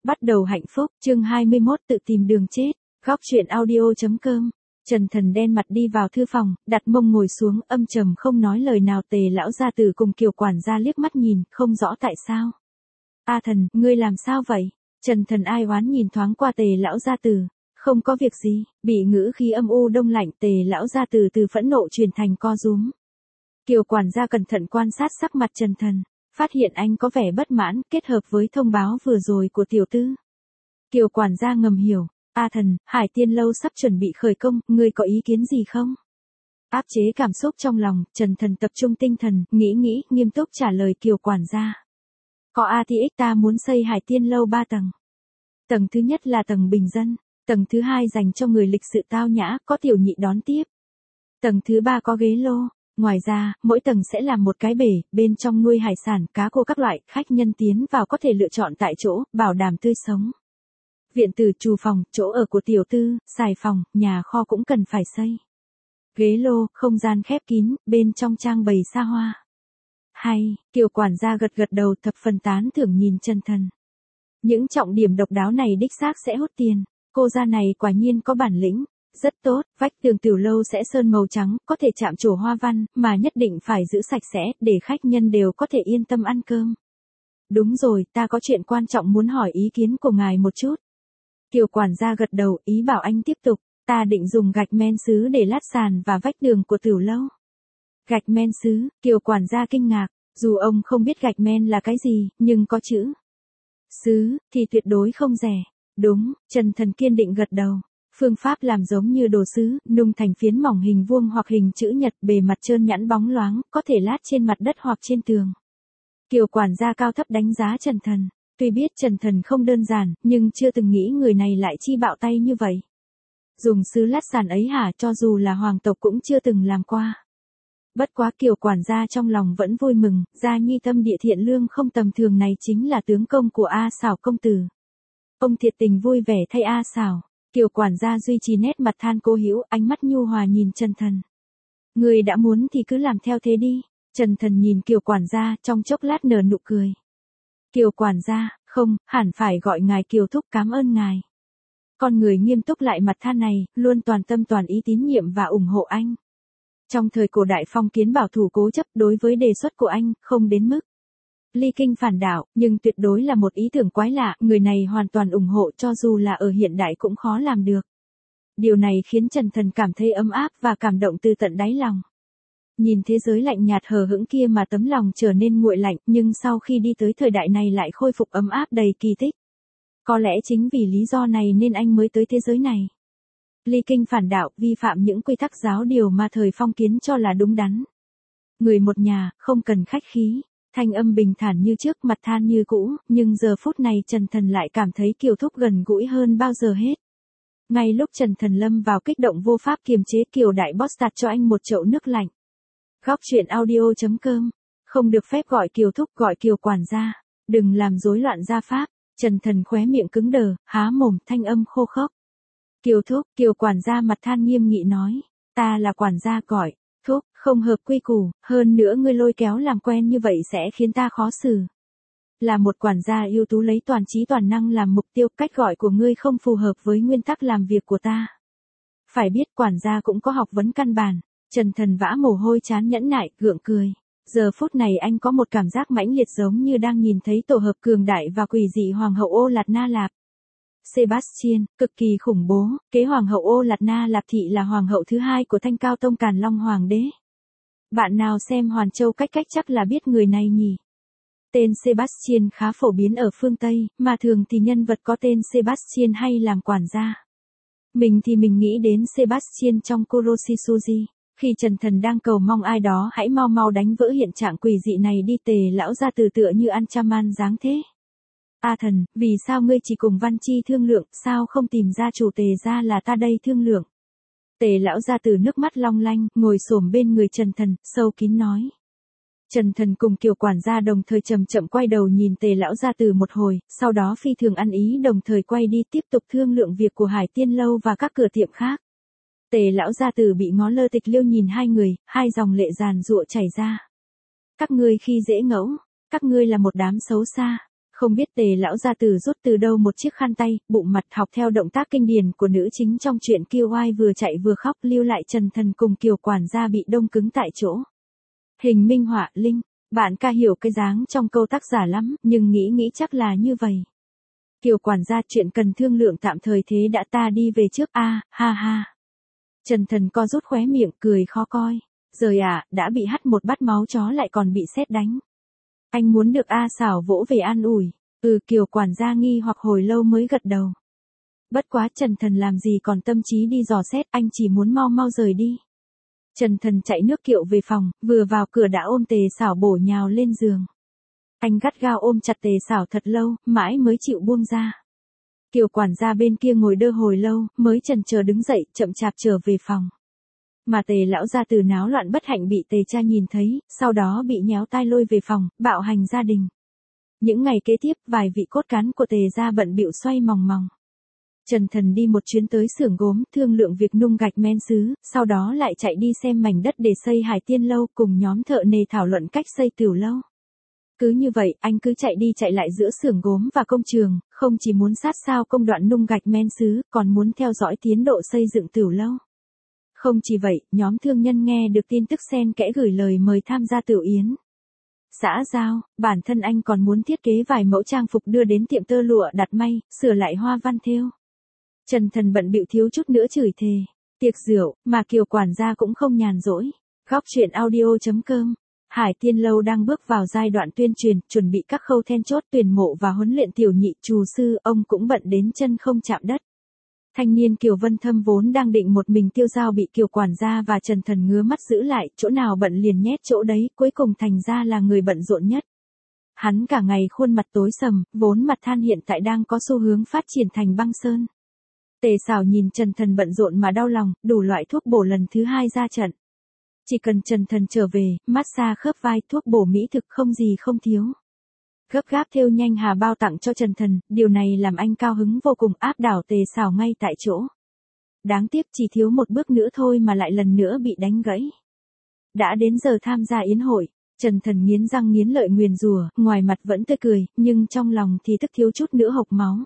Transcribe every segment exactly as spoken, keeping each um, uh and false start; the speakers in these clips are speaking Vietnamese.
Bắt đầu hạnh phúc, chương hai mươi mốt tự tìm đường chết, góc truyện audio.com. Trần Thần đen mặt đi vào thư phòng, đặt mông ngồi xuống, âm trầm không nói lời nào. Tề lão gia tử cùng Kiều quản gia liếc mắt nhìn, không rõ tại sao. A Thần, ngươi làm sao vậy? Trần Thần ai oán nhìn thoáng qua Tề lão gia tử. Không có việc gì, bị ngữ khí âm u đông lạnh. Tề lão gia tử từ phẫn nộ chuyển thành co rúm. Kiều quản gia cẩn thận quan sát sắc mặt Trần Thần, phát hiện anh có vẻ bất mãn, kết hợp với thông báo vừa rồi của tiểu tư. Kiều quản gia ngầm hiểu, A Thần, Hải Tiên lâu sắp chuẩn bị khởi công, ngươi có ý kiến gì không? Áp chế cảm xúc trong lòng, Trần Thần tập trung tinh thần, nghĩ nghĩ, nghiêm túc trả lời Kiều quản gia. Có a tê ích ta muốn xây Hải Tiên lâu ba tầng. Tầng thứ nhất là tầng bình dân, tầng thứ hai dành cho người lịch sự tao nhã, có tiểu nhị đón tiếp. Tầng thứ ba có ghế lô. Ngoài ra, mỗi tầng sẽ làm một cái bể, bên trong nuôi hải sản, cá khô các loại, khách nhân tiến vào có thể lựa chọn tại chỗ, bảo đảm tươi sống. Viện tử, trù phòng, chỗ ở của tiểu tư, xài phòng, nhà kho cũng cần phải xây. Ghế lô, không gian khép kín, bên trong trang bày xa hoa. Hay, Kiều quản gia gật gật đầu thập phần tán thưởng nhìn Trần Thần. Những trọng điểm độc đáo này đích xác sẽ hút tiền, cô gia này quả nhiên có bản lĩnh. Rất tốt, vách tường tiểu lâu sẽ sơn màu trắng, có thể chạm trổ hoa văn, mà nhất định phải giữ sạch sẽ, để khách nhân đều có thể yên tâm ăn cơm. Đúng rồi, ta có chuyện quan trọng muốn hỏi ý kiến của ngài một chút. Kiều quản gia gật đầu, ý bảo anh tiếp tục, ta định dùng gạch men sứ để lát sàn và vách tường của tiểu lâu. Gạch men sứ, Kiều quản gia kinh ngạc, dù ông không biết gạch men là cái gì, nhưng có chữ sứ, thì tuyệt đối không rẻ. Đúng, Trần Thần kiên định gật đầu. Phương pháp làm giống như đồ sứ, nung thành phiến mỏng hình vuông hoặc hình chữ nhật, bề mặt trơn nhẵn bóng loáng, có thể lát trên mặt đất hoặc trên tường. Kiều quản gia cao thấp đánh giá Trần Thần, tuy biết Trần Thần không đơn giản, nhưng chưa từng nghĩ người này lại chi bạo tay như vậy. Dùng sứ lát sàn ấy hả, cho dù là hoàng tộc cũng chưa từng làm qua. Bất quá Kiều quản gia trong lòng vẫn vui mừng, gia nhi tâm địa thiện lương không tầm thường này chính là tướng công của A Xảo công tử. Ông thiệt tình vui vẻ thay A Xảo. Kiều quản gia duy trì nét mặt than cố hữu, ánh mắt nhu hòa nhìn Trần Thần. Người đã muốn thì cứ làm theo thế đi. Trần Thần nhìn Kiều quản gia, trong chốc lát nở nụ cười. Kiều quản gia, không, hẳn phải gọi ngài Kiều thúc, cảm ơn ngài. Con người nghiêm túc lại mặt than này, luôn toàn tâm toàn ý tín nhiệm và ủng hộ anh. Trong thời cổ đại phong kiến bảo thủ cố chấp, đối với đề xuất của anh, không đến mức ly kinh phản đạo, nhưng tuyệt đối là một ý tưởng quái lạ, người này hoàn toàn ủng hộ, cho dù là ở hiện đại cũng khó làm được. Điều này khiến Trần Thần cảm thấy ấm áp và cảm động từ tận đáy lòng. Nhìn thế giới lạnh nhạt hờ hững kia mà tấm lòng trở nên nguội lạnh, nhưng sau khi đi tới thời đại này lại khôi phục ấm áp đầy kỳ tích. Có lẽ chính vì lý do này nên anh mới tới thế giới này. Ly kinh phản đạo, vi phạm những quy tắc giáo điều mà thời phong kiến cho là đúng đắn. Người một nhà, không cần khách khí. Thanh âm bình thản như trước, mặt than như cũ, nhưng giờ phút này Trần Thần lại cảm thấy Kiều thúc gần gũi hơn bao giờ hết. Ngay lúc Trần Thần lâm vào kích động vô pháp kiềm chế, Kiều đại boss tạt cho anh một chậu nước lạnh. Góc truyện audio.com. Không được phép gọi Kiều thúc, gọi Kiều quản gia. Đừng làm rối loạn gia pháp. Trần Thần khóe miệng cứng đờ, há mồm, thanh âm khô khốc. Kiều thúc, Kiều quản gia mặt than nghiêm nghị nói. Ta là quản gia gọi. Thúc, không hợp quy củ, hơn nữa ngươi lôi kéo làm quen như vậy sẽ khiến ta khó xử. Là một quản gia ưu tú lấy toàn trí toàn năng làm mục tiêu, cách gọi của ngươi không phù hợp với nguyên tắc làm việc của ta. Phải biết quản gia cũng có học vấn căn bản. Trần Thần vã mồ hôi chán nhẫn nại, gượng cười. Giờ phút này anh có một cảm giác mãnh liệt giống như đang nhìn thấy tổ hợp cường đại và quỷ dị Hoàng hậu Ô Lạt Na Lạp. Sebastian, cực kỳ khủng bố, kế Hoàng hậu Ô Lạt Na Lạp thị là hoàng hậu thứ hai của Thanh Cao Tông Càn Long Hoàng đế. Bạn nào xem Hoàn Châu cách cách chắc là biết người này nhỉ. Tên Sebastian khá phổ biến ở phương Tây, mà thường thì nhân vật có tên Sebastian hay làm quản gia. Mình thì mình nghĩ đến Sebastian trong Kuroshizuji. Khi Trần Thần đang cầu mong ai đó hãy mau mau đánh vỡ hiện trạng quỷ dị này đi, Tề lão gia tử tựa như Anchaman dáng thế. A Thần, vì sao ngươi chỉ cùng Văn Chi thương lượng, sao không tìm ra chủ Tề gia là ta đây thương lượng? Tề lão gia tử nước mắt long lanh, ngồi xổm bên người Trần Thần, sâu kín nói. Trần Thần cùng Kiều quản gia đồng thời chậm chậm quay đầu nhìn Tề lão gia tử một hồi, sau đó phi thường ăn ý đồng thời quay đi tiếp tục thương lượng việc của Hải Tiên lâu và các cửa tiệm khác. Tề lão gia tử bị ngó lơ tịch liêu nhìn hai người, hai dòng lệ giàn giụa chảy ra. Các ngươi khi dễ ngẫu, các ngươi là một đám xấu xa. Không biết Tề lão gia tử rút từ đâu một chiếc khăn tay, bụng mặt học theo động tác kinh điển của nữ chính trong truyện Kiều Oai vừa chạy vừa khóc, lưu lại Trần Thần cùng Kiều quản gia bị đông cứng tại chỗ. Hình minh họa Linh, bạn ca hiểu cái dáng trong câu tác giả lắm, nhưng nghĩ nghĩ chắc là như vậy. Kiều quản gia, chuyện cần thương lượng tạm thời thế đã, ta đi về trước a, à, ha ha. Trần Thần co rút khóe miệng, cười khó coi. Rồi à, đã bị hắt một bát máu chó lại còn bị sét đánh. Anh muốn được A Xảo vỗ về an ủi. Ừ, Kiều quản gia nghi hoặc hồi lâu mới gật đầu. Bất quá Trần Thần làm gì còn tâm trí đi dò xét, anh chỉ muốn mau mau rời đi. Trần Thần chạy nước kiệu về phòng, vừa vào cửa đã ôm Tề Xảo bổ nhào lên giường. Anh gắt gao ôm chặt Tề Xảo thật lâu, mãi mới chịu buông ra. Kiều quản gia bên kia ngồi đơ hồi lâu, mới chần chờ đứng dậy, chậm chạp trở về phòng. Mà Tề lão gia tử náo loạn bất hạnh bị Tề cha nhìn thấy, sau đó bị nhéo tai lôi về phòng, bạo hành gia đình. Những ngày kế tiếp, vài vị cốt cán của Tề gia bận bịu xoay mòng mòng. Trần Thần đi một chuyến tới xưởng gốm, thương lượng việc nung gạch men sứ, sau đó lại chạy đi xem mảnh đất để xây Hải Tiên lâu, cùng nhóm thợ nề thảo luận cách xây tiểu lâu. Cứ như vậy, anh cứ chạy đi chạy lại giữa xưởng gốm và công trường, không chỉ muốn sát sao công đoạn nung gạch men sứ, còn muốn theo dõi tiến độ xây dựng tiểu lâu. Không chỉ vậy, nhóm thương nhân nghe được tin tức xen kẽ gửi lời mời tham gia tiểu yến. Xã giao, bản thân anh còn muốn thiết kế vài mẫu trang phục đưa đến tiệm tơ lụa đặt may, sửa lại hoa văn thêu. Trần Thần bận bịu thiếu chút nữa chửi thề. Tiệc rượu, mà Kiều quản gia cũng không nhàn rỗi. Góc truyện audio chấm com. Hải Tiên lâu đang bước vào giai đoạn tuyên truyền, chuẩn bị các khâu then chốt tuyển mộ và huấn luyện tiểu nhị trù sư, ông cũng bận đến chân không chạm đất. Thanh niên Kiều Vân Thâm vốn đang định một mình tiêu dao bị Kiều quản gia và Trần Thần ngứa mắt giữ lại, chỗ nào bận liền nhét chỗ đấy, cuối cùng thành ra là người bận rộn nhất. Hắn cả ngày khuôn mặt tối sầm, vốn mặt than hiện tại đang có xu hướng phát triển thành băng sơn. Tề Xảo nhìn Trần Thần bận rộn mà đau lòng, đủ loại thuốc bổ lần thứ hai ra trận. Chỉ cần Trần Thần trở về, massage khớp vai, thuốc bổ mỹ thực không gì không thiếu. Gấp gáp thêu nhanh hà bao tặng cho Trần Thần, điều này làm anh cao hứng vô cùng, áp đảo Tề Xảo ngay tại chỗ. Đáng tiếc chỉ thiếu một bước nữa thôi mà lại lần nữa bị đánh gãy. Đã đến giờ tham gia yến hội, Trần Thần nghiến răng nghiến lợi nguyền rủa, ngoài mặt vẫn tươi cười, nhưng trong lòng thì tức thiếu chút nữa hộc máu.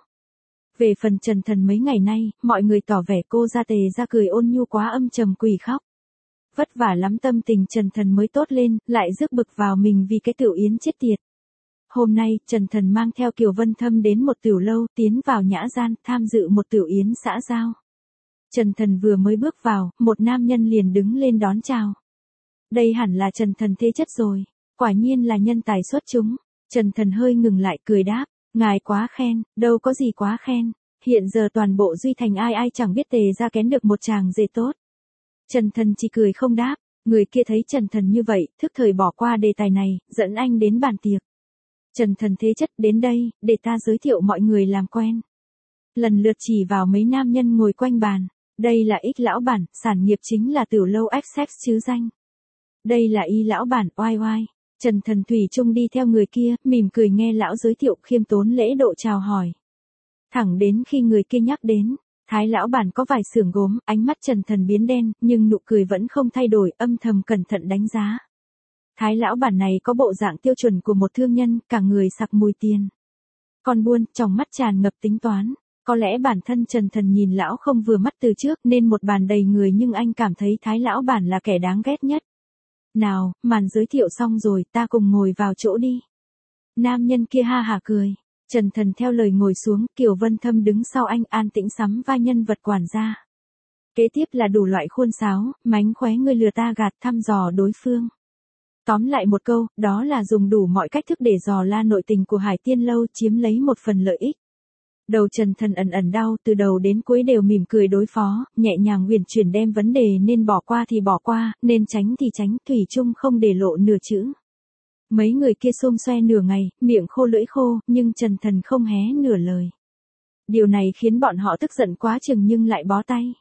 Về phần Trần Thần mấy ngày nay, mọi người tỏ vẻ cô ra Tề ra cười ôn nhu quá âm trầm quỷ khóc. Vất vả lắm tâm tình Trần Thần mới tốt lên, lại rước bực vào mình vì cái tiểu yến chết tiệt. Hôm nay, Trần Thần mang theo Kiều Vân Thâm đến một tiểu lâu, tiến vào nhã gian, tham dự một tiểu yến xã giao. Trần Thần vừa mới bước vào, một nam nhân liền đứng lên đón chào. Đây hẳn là Trần Thần thế chất rồi, quả nhiên là nhân tài xuất chúng. Trần Thần hơi ngừng lại cười đáp, ngài quá khen, đâu có gì quá khen, hiện giờ toàn bộ Duy Thành ai ai chẳng biết Tề ra kén được một chàng rể tốt. Trần Thần chỉ cười không đáp, người kia thấy Trần Thần như vậy, thức thời bỏ qua đề tài này, dẫn anh đến bàn tiệc. Trần Thần thế chất, đến đây, để ta giới thiệu mọi người làm quen. Lần lượt chỉ vào mấy nam nhân ngồi quanh bàn, đây là X lão bản, sản nghiệp chính là tiểu lâu Essex chứ danh. Đây là Y lão bản, oai oai. Trần Thần thủy chung đi theo người kia, mỉm cười nghe lão giới thiệu, khiêm tốn lễ độ chào hỏi. Thẳng đến khi người kia nhắc đến, Thái lão bản có vài xưởng gốm, ánh mắt Trần Thần biến đen, nhưng nụ cười vẫn không thay đổi, âm thầm cẩn thận đánh giá. Thái lão bản này có bộ dạng tiêu chuẩn của một thương nhân, cả người sặc mùi tiền. Còn buôn, trong mắt tràn ngập tính toán. Có lẽ bản thân Trần Thần nhìn lão không vừa mắt từ trước nên một bàn đầy người, nhưng anh cảm thấy Thái lão bản là kẻ đáng ghét nhất. Nào, màn giới thiệu xong rồi, ta cùng ngồi vào chỗ đi. Nam nhân kia ha hả cười. Trần Thần theo lời ngồi xuống, Kiều Vân Thâm đứng sau anh an tĩnh sắm vai nhân vật quản gia. Kế tiếp là đủ loại khuôn sáo, mánh khóe người lừa ta gạt, thăm dò đối phương. Tóm lại một câu, đó là dùng đủ mọi cách thức để dò la nội tình của Hải Tiên lâu, chiếm lấy một phần lợi ích. Đầu Trần Thần ẩn ẩn đau, từ đầu đến cuối đều mỉm cười đối phó, nhẹ nhàng huyền chuyển đem vấn đề nên bỏ qua thì bỏ qua, nên tránh thì tránh, thủy chung không để lộ nửa chữ. Mấy người kia xôm xoe nửa ngày, miệng khô lưỡi khô, nhưng Trần Thần không hé nửa lời. Điều này khiến bọn họ tức giận quá chừng nhưng lại bó tay.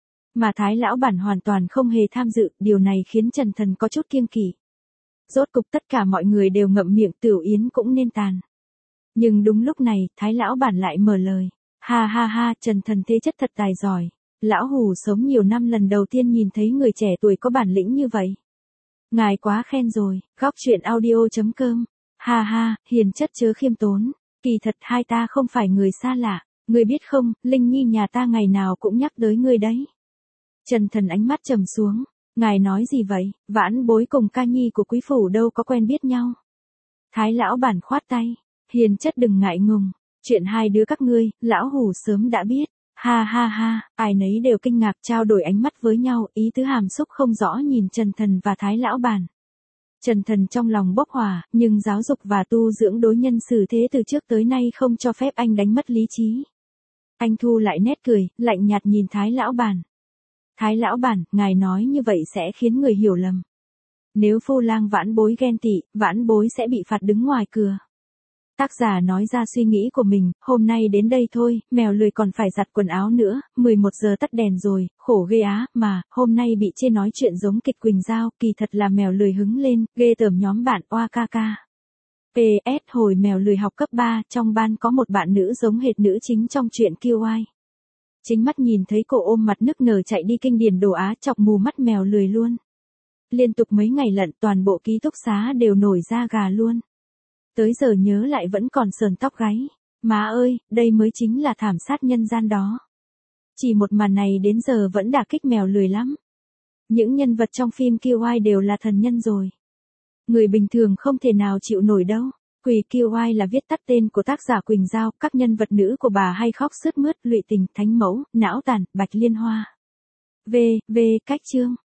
Mà Thái lão bản hoàn toàn không hề tham dự, điều này khiến Trần Thần có chút kiêng kỵ. Rốt cục tất cả mọi người đều ngậm miệng, tiểu yến cũng nên tàn. Nhưng đúng lúc này, Thái lão bản lại mở lời. Ha ha ha, Trần Thần thế chất thật tài giỏi. Lão hủ sống nhiều năm lần đầu tiên nhìn thấy người trẻ tuổi có bản lĩnh như vậy. Ngài quá khen rồi, góc truyện audio chấm com. Ha ha, hiền chất chớ khiêm tốn. Kỳ thật hai ta không phải người xa lạ, ngươi biết không, Linh Nhi nhà ta ngày nào cũng nhắc tới ngươi đấy. Trần Thần ánh mắt trầm xuống, ngài nói gì vậy, vãn bối cùng ca nhi của quý phủ đâu có quen biết nhau. Thái lão bản khoát tay, hiền chất đừng ngại ngùng, chuyện hai đứa các ngươi, lão hủ sớm đã biết. Ha ha ha, ai nấy đều kinh ngạc trao đổi ánh mắt với nhau, ý tứ hàm xúc không rõ nhìn Trần Thần và Thái lão bản. Trần Thần trong lòng bốc hỏa, nhưng giáo dục và tu dưỡng đối nhân xử thế từ trước tới nay không cho phép anh đánh mất lý trí. Anh thu lại nét cười, lạnh nhạt nhìn Thái lão bản. Thái lão bản, ngài nói như vậy sẽ khiến người hiểu lầm. Nếu phu lang vãn bối ghen tị, vãn bối sẽ bị phạt đứng ngoài cửa. Tác giả nói ra suy nghĩ của mình, hôm nay đến đây thôi, mèo lười còn phải giặt quần áo nữa, mười một giờ tắt đèn rồi, khổ ghê á, mà, hôm nay bị chê nói chuyện giống kịch Quỳnh Giao, kỳ thật là mèo lười hứng lên, ghê tởm nhóm bạn oa ca ca. pê ét hồi mèo lười học cấp ba, trong ban có một bạn nữ giống hệt nữ chính trong truyện kiu ai. Chính mắt nhìn thấy cô ôm mặt nức nở chạy đi kinh điển đồ Á chọc mù mắt mèo lười luôn. Liên tục mấy ngày lận toàn bộ ký túc xá đều nổi da gà luôn. Tới giờ nhớ lại vẫn còn sờn tóc gáy. Má ơi, đây mới chính là thảm sát nhân gian đó. Chỉ một màn này đến giờ vẫn đả kích mèo lười lắm. Những nhân vật trong phim kiu ai đều là thần nhân rồi. Người bình thường không thể nào chịu nổi đâu. Quỳ kiu ai là viết tắt tên của tác giả Quỳnh Giao, các nhân vật nữ của bà hay khóc sướt mướt, lụy tình, thánh mẫu, não tàn, bạch liên hoa. V, V, cách chương.